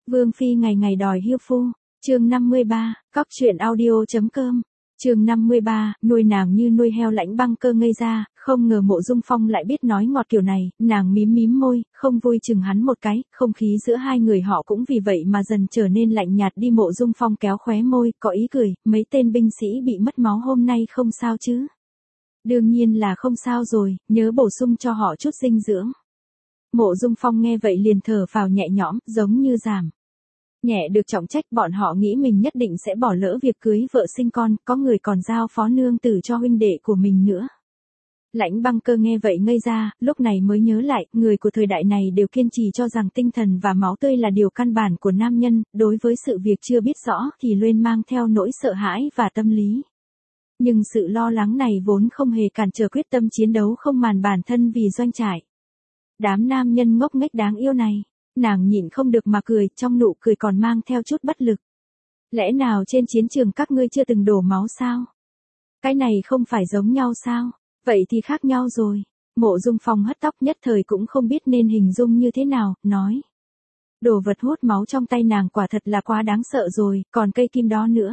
Vương phi ngày ngày đòi hiêu phu. Chương 53, cóc truyện audio.com. Chương 53, nuôi nàng như nuôi heo. Lãnh Băng Cơ ngây ra, không ngờ Mộ Dung Phong lại biết nói ngọt kiểu này, nàng mím mím môi, không vui chừng hắn một cái, không khí giữa hai người họ cũng vì vậy mà dần trở nên lạnh nhạt đi. Mộ Dung Phong kéo khóe môi, có ý cười, mấy tên binh sĩ bị mất máu hôm nay không sao chứ? Đương nhiên là không sao rồi, nhớ bổ sung cho họ chút dinh dưỡng. Mộ Dung Phong nghe vậy liền thở phào nhẹ nhõm, giống như giảm nhẹ được trọng trách. Bọn họ nghĩ mình nhất định sẽ bỏ lỡ việc cưới vợ sinh con, có người còn giao phó nương tử cho huynh đệ của mình nữa. Lãnh Băng Cơ nghe vậy ngây ra, lúc này mới nhớ lại, người của thời đại này đều kiên trì cho rằng tinh thần và máu tươi là điều căn bản của nam nhân, đối với sự việc chưa biết rõ thì luôn mang theo nỗi sợ hãi và tâm lý. Nhưng sự lo lắng này vốn không hề cản trở quyết tâm chiến đấu không màng bản thân vì doanh trại. Đám nam nhân ngốc nghếch đáng yêu này, nàng nhịn không được mà cười, trong nụ cười còn mang theo chút bất lực. Lẽ nào trên chiến trường các ngươi chưa từng đổ máu sao? Cái này không phải giống nhau sao? Vậy thì khác nhau rồi. Mộ Dung Phong hất tóc, nhất thời cũng không biết nên hình dung như thế nào, nói. Đồ vật hút máu trong tay nàng quả thật là quá đáng sợ rồi, còn cây kim đó nữa.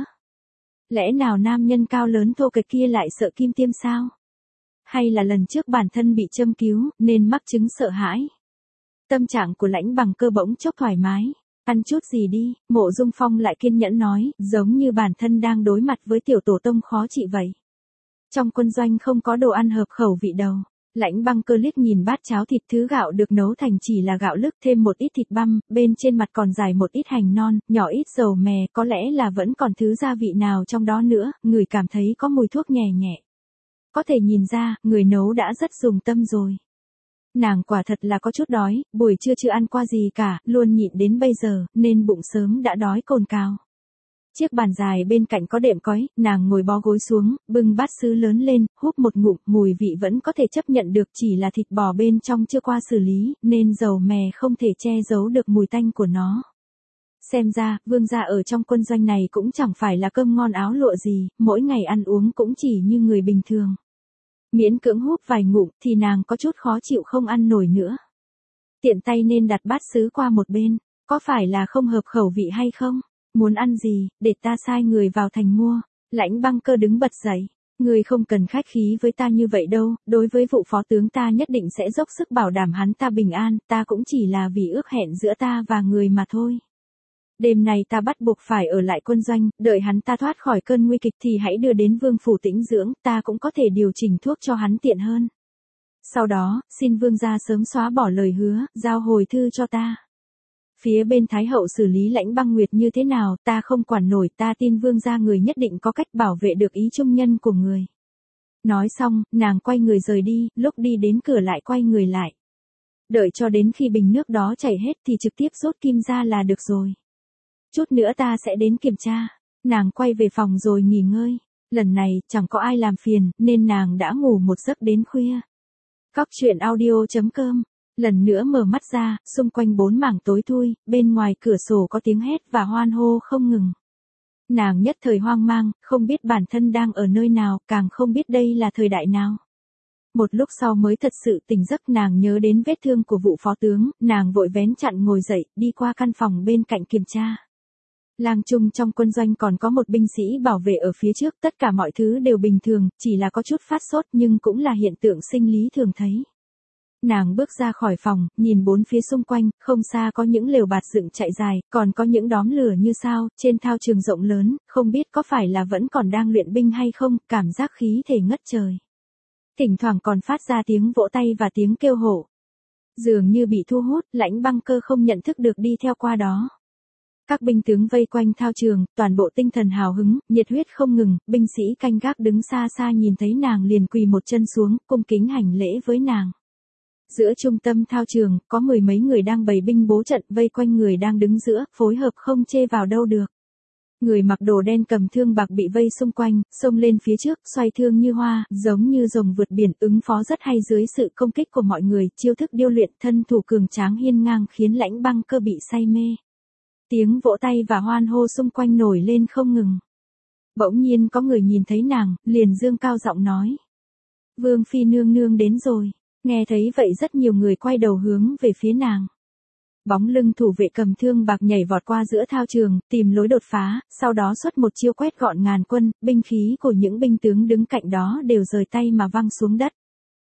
Lẽ nào nam nhân cao lớn thô kệch kia lại sợ kim tiêm sao? Hay là lần trước bản thân bị châm cứu, nên mắc chứng sợ hãi? Tâm trạng của Lãnh Băng Cơ bỗng chốc thoải mái. Ăn chút gì đi, Mộ Dung Phong lại kiên nhẫn nói, giống như bản thân đang đối mặt với tiểu tổ tông khó trị vậy. Trong quân doanh không có đồ ăn hợp khẩu vị đâu. Lãnh Băng Cơ liếc nhìn bát cháo thịt, thứ gạo được nấu thành chỉ là gạo lứt, thêm một ít thịt băm, bên trên mặt còn rải một ít hành non, nhỏ ít dầu mè, có lẽ là vẫn còn thứ gia vị nào trong đó nữa, người cảm thấy có mùi thuốc nhẹ nhẹ. Có thể nhìn ra, người nấu đã rất dùng tâm rồi. Nàng quả thật là có chút đói, buổi trưa chưa ăn qua gì cả, luôn nhịn đến bây giờ, nên bụng sớm đã đói cồn cào. Chiếc bàn dài bên cạnh có đệm cói, nàng ngồi bó gối xuống, bưng bát sứ lớn lên, húp một ngụm, mùi vị vẫn có thể chấp nhận được, chỉ là thịt bò bên trong chưa qua xử lý, nên dầu mè không thể che giấu được mùi tanh của nó. Xem ra, vương gia ở trong quân doanh này cũng chẳng phải là cơm ngon áo lụa gì, mỗi ngày ăn uống cũng chỉ như người bình thường. Miễn cưỡng húp vài ngụm thì nàng có chút khó chịu không ăn nổi nữa. Tiện tay nên đặt bát sứ qua một bên, có phải là không hợp khẩu vị hay không? Muốn ăn gì, để ta sai người vào thành mua. Lãnh Băng Cơ đứng bật dậy. Người không cần khách khí với ta như vậy đâu, đối với vụ phó tướng ta nhất định sẽ dốc sức bảo đảm hắn ta bình an, ta cũng chỉ là vì ước hẹn giữa ta và người mà thôi. Đêm này ta bắt buộc phải ở lại quân doanh, đợi hắn ta thoát khỏi cơn nguy kịch thì hãy đưa đến vương phủ tĩnh dưỡng, ta cũng có thể điều chỉnh thuốc cho hắn tiện hơn. Sau đó, xin vương gia sớm xóa bỏ lời hứa, giao hồi thư cho ta. Phía bên Thái hậu xử lý Lãnh Băng Nguyệt như thế nào, ta không quản nổi, ta tin vương gia người nhất định có cách bảo vệ được ý trung nhân của người. Nói xong, nàng quay người rời đi, lúc đi đến cửa lại quay người lại. Đợi cho đến khi bình nước đó chảy hết thì trực tiếp rút kim ra là được rồi. Chút nữa ta sẽ đến kiểm tra. Nàng quay về phòng rồi nghỉ ngơi. Lần này, chẳng có ai làm phiền, nên nàng đã ngủ một giấc đến khuya. Cóc truyện audio.com. Lần nữa mở mắt ra, xung quanh bốn mảng tối thui, bên ngoài cửa sổ có tiếng hét và hoan hô không ngừng. Nàng nhất thời hoang mang, không biết bản thân đang ở nơi nào, càng không biết đây là thời đại nào. Một lúc sau mới thật sự tỉnh giấc, nàng nhớ đến vết thương của vụ phó tướng, nàng vội vén chặn ngồi dậy, đi qua căn phòng bên cạnh kiểm tra. Lang trung trong quân doanh còn có một binh sĩ bảo vệ ở phía trước, tất cả mọi thứ đều bình thường, chỉ là có chút phát sốt nhưng cũng là hiện tượng sinh lý thường thấy. Nàng bước ra khỏi phòng, nhìn bốn phía xung quanh, không xa có những lều bạt dựng chạy dài, còn có những đóm lửa như sao, trên thao trường rộng lớn, không biết có phải là vẫn còn đang luyện binh hay không, cảm giác khí thể ngất trời. Thỉnh thoảng còn phát ra tiếng vỗ tay và tiếng kêu hổ. Dường như bị thu hút, Lãnh Băng Cơ không nhận thức được đi theo qua đó. Các binh tướng vây quanh thao trường, toàn bộ tinh thần hào hứng, nhiệt huyết không ngừng, binh sĩ canh gác đứng xa xa nhìn thấy nàng liền quỳ một chân xuống, cung kính hành lễ với nàng. Giữa trung tâm thao trường, có mười mấy người đang bày binh bố trận vây quanh người đang đứng giữa, phối hợp không chê vào đâu được. Người mặc đồ đen cầm thương bạc bị vây xung quanh, xông lên phía trước, xoay thương như hoa, giống như rồng vượt biển, ứng phó rất hay dưới sự công kích của mọi người, chiêu thức điêu luyện, thân thủ cường tráng hiên ngang khiến Lãnh Băng Cơ bị say mê. Tiếng vỗ tay và hoan hô xung quanh nổi lên không ngừng. Bỗng nhiên có người nhìn thấy nàng, liền dương cao giọng nói. Vương phi nương nương đến rồi. Nghe thấy vậy rất nhiều người quay đầu hướng về phía nàng. Bóng lưng thủ vệ cầm thương bạc nhảy vọt qua giữa thao trường, tìm lối đột phá, sau đó xuất một chiêu quét gọn ngàn quân, binh khí của những binh tướng đứng cạnh đó đều rời tay mà văng xuống đất.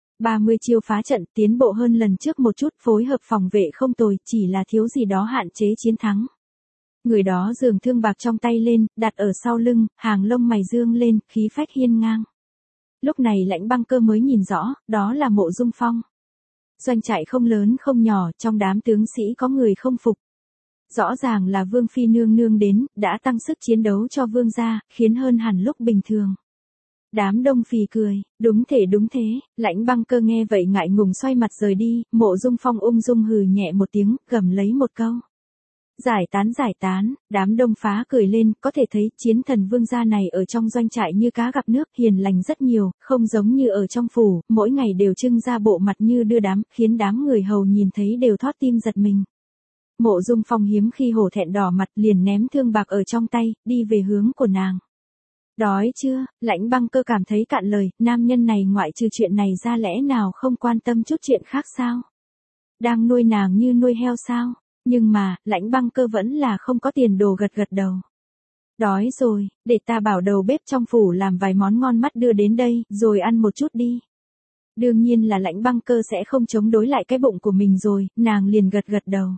30 chiêu phá trận, tiến bộ hơn lần trước một chút, phối hợp phòng vệ không tồi, chỉ là thiếu gì đó hạn chế chiến thắng. Người đó giương thương bạc trong tay lên, đặt ở sau lưng, hàng lông mày dương lên, khí phách hiên ngang. Lúc này Lãnh Băng Cơ mới nhìn rõ, đó là Mộ Dung Phong. Doanh trại không lớn không nhỏ, trong đám tướng sĩ có người không phục. Rõ ràng là Vương Phi nương nương đến, đã tăng sức chiến đấu cho Vương gia, khiến hơn hẳn lúc bình thường. Đám đông phì cười, đúng thế, Lãnh Băng Cơ nghe vậy ngại ngùng xoay mặt rời đi, Mộ Dung Phong ung dung hừ nhẹ một tiếng, gầm lấy một câu. Giải tán, đám đông phá cười lên, có thể thấy chiến thần Vương gia này ở trong doanh trại như cá gặp nước, hiền lành rất nhiều, không giống như ở trong phủ, mỗi ngày đều trưng ra bộ mặt như đưa đám, khiến đám người hầu nhìn thấy đều thót tim giật mình. Mộ Dung Phong hiếm khi hổ thẹn đỏ mặt liền ném thương bạc ở trong tay, đi về hướng của nàng. Đói chưa? Lãnh Băng Cơ cảm thấy cạn lời, nam nhân này ngoại trừ chuyện này ra lẽ nào không quan tâm chút chuyện khác sao? Đang nuôi nàng như nuôi heo sao? Nhưng mà, Lãnh Băng Cơ vẫn là không có tiền đồ gật đầu. Đói rồi, để ta bảo đầu bếp trong phủ làm vài món ngon mắt đưa đến đây, rồi ăn một chút đi. Đương nhiên là Lãnh Băng Cơ sẽ không chống đối lại cái bụng của mình rồi, nàng liền gật đầu.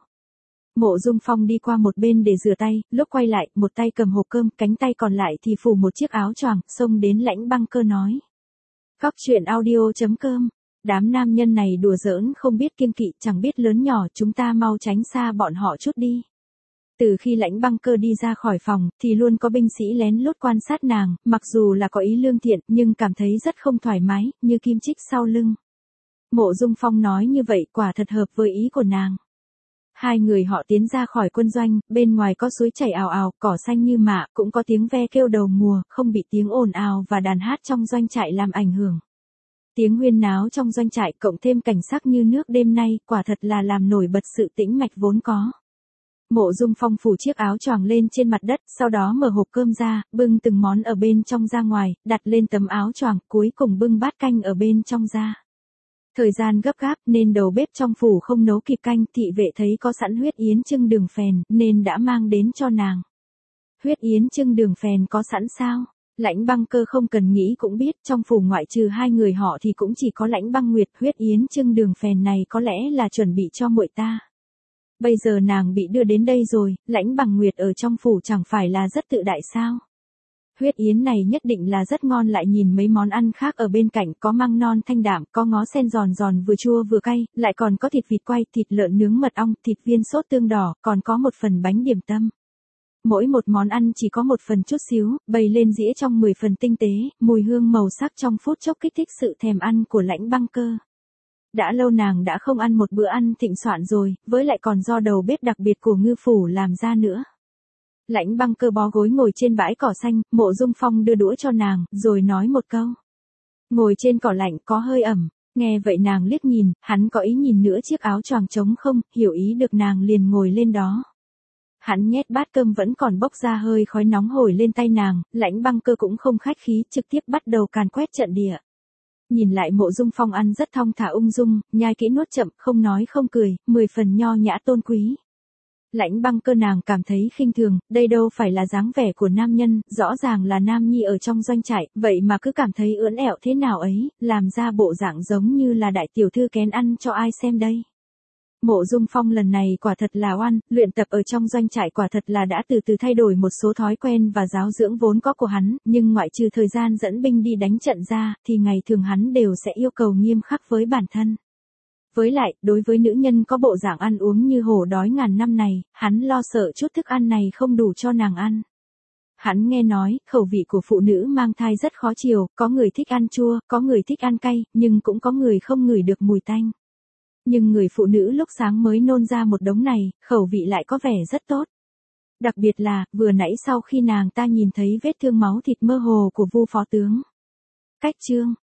Mộ Dung Phong đi qua một bên để rửa tay, lúc quay lại, một tay cầm hộp cơm, cánh tay còn lại thì phủ một chiếc áo choàng, xông đến Lãnh Băng Cơ nói. Góc truyện audio.com. Đám nam nhân này đùa giỡn không biết kiêng kỵ, chẳng biết lớn nhỏ, chúng ta mau tránh xa bọn họ chút đi. Từ khi Lãnh Băng Cơ đi ra khỏi phòng, thì luôn có binh sĩ lén lút quan sát nàng, mặc dù là có ý lương thiện, nhưng cảm thấy rất không thoải mái, như kim chích sau lưng. Mộ Dung Phong nói như vậy quả thật hợp với ý của nàng. Hai người họ tiến ra khỏi quân doanh, bên ngoài có suối chảy ào ào, cỏ xanh như mạ, cũng có tiếng ve kêu đầu mùa, không bị tiếng ồn ào và đàn hát trong doanh trại làm ảnh hưởng. Tiếng huyên náo trong doanh trại cộng thêm cảnh sắc như nước đêm nay, quả thật là làm nổi bật sự tĩnh mạch vốn có. Mộ Dung Phong phủ chiếc áo choàng lên trên mặt đất, sau đó mở hộp cơm ra, bưng từng món ở bên trong ra ngoài, đặt lên tấm áo choàng, cuối cùng bưng bát canh ở bên trong ra. Thời gian gấp gáp nên đầu bếp trong phủ không nấu kịp canh, thị vệ thấy có sẵn huyết yến chưng đường phèn, nên đã mang đến cho nàng. Huyết yến chưng đường phèn có sẵn sao? Lãnh Băng Cơ không cần nghĩ cũng biết, trong phủ ngoại trừ hai người họ thì cũng chỉ có Lãnh Băng Nguyệt, huyết yến chưng đường phèn này có lẽ là chuẩn bị cho muội ta. Bây giờ nàng bị đưa đến đây rồi, Lãnh Băng Nguyệt ở trong phủ chẳng phải là rất tự đại sao? Huyết yến này nhất định là rất ngon, lại nhìn mấy món ăn khác ở bên cạnh, có măng non thanh đạm, có ngó sen giòn giòn vừa chua vừa cay, lại còn có thịt vịt quay, thịt lợn nướng mật ong, thịt viên sốt tương đỏ, còn có một phần bánh điểm tâm. Mỗi một món ăn chỉ có một phần chút xíu, bày lên dĩa trong 10 phần tinh tế, mùi hương màu sắc trong phút chốc kích thích sự thèm ăn của Lãnh Băng Cơ. Đã lâu nàng đã không ăn một bữa ăn thịnh soạn rồi, với lại còn do đầu bếp đặc biệt của ngư phủ làm ra nữa. Lãnh Băng Cơ bó gối ngồi trên bãi cỏ xanh, Mộ Dung Phong đưa đũa cho nàng, rồi nói một câu. Ngồi trên cỏ lạnh có hơi ẩm, nghe vậy nàng liếc nhìn, hắn có ý nhìn nữa chiếc áo choàng trống không, hiểu ý được nàng liền ngồi lên đó. Hắn nhét bát cơm vẫn còn bốc ra hơi khói nóng hổi lên tay nàng, Lãnh Băng Cơ cũng không khách khí, trực tiếp bắt đầu càn quét trận địa. Nhìn lại Mộ Dung Phong ăn rất thong thả ung dung, nhai kỹ nuốt chậm, không nói không cười, 10 phần nho nhã tôn quý. Lãnh Băng Cơ nàng cảm thấy khinh thường, đây đâu phải là dáng vẻ của nam nhân, rõ ràng là nam nhi ở trong doanh trại, vậy mà cứ cảm thấy ưỡn ẹo thế nào ấy, làm ra bộ dạng giống như là đại tiểu thư kén ăn cho ai xem đây. Mộ Dung Phong lần này quả thật là oan, luyện tập ở trong doanh trại quả thật là đã từ từ thay đổi một số thói quen và giáo dưỡng vốn có của hắn, nhưng ngoại trừ thời gian dẫn binh đi đánh trận ra, thì ngày thường hắn đều sẽ yêu cầu nghiêm khắc với bản thân. Với lại, đối với nữ nhân có bộ dạng ăn uống như hổ đói ngàn năm này, hắn lo sợ chút thức ăn này không đủ cho nàng ăn. Hắn nghe nói, khẩu vị của phụ nữ mang thai rất khó chiều, có người thích ăn chua, có người thích ăn cay, nhưng cũng có người không ngửi được mùi tanh. Nhưng người phụ nữ lúc sáng mới nôn ra một đống này, khẩu vị lại có vẻ rất tốt. Đặc biệt là, vừa nãy sau khi nàng ta nhìn thấy vết thương máu thịt mơ hồ của Vu phó tướng. Cách chương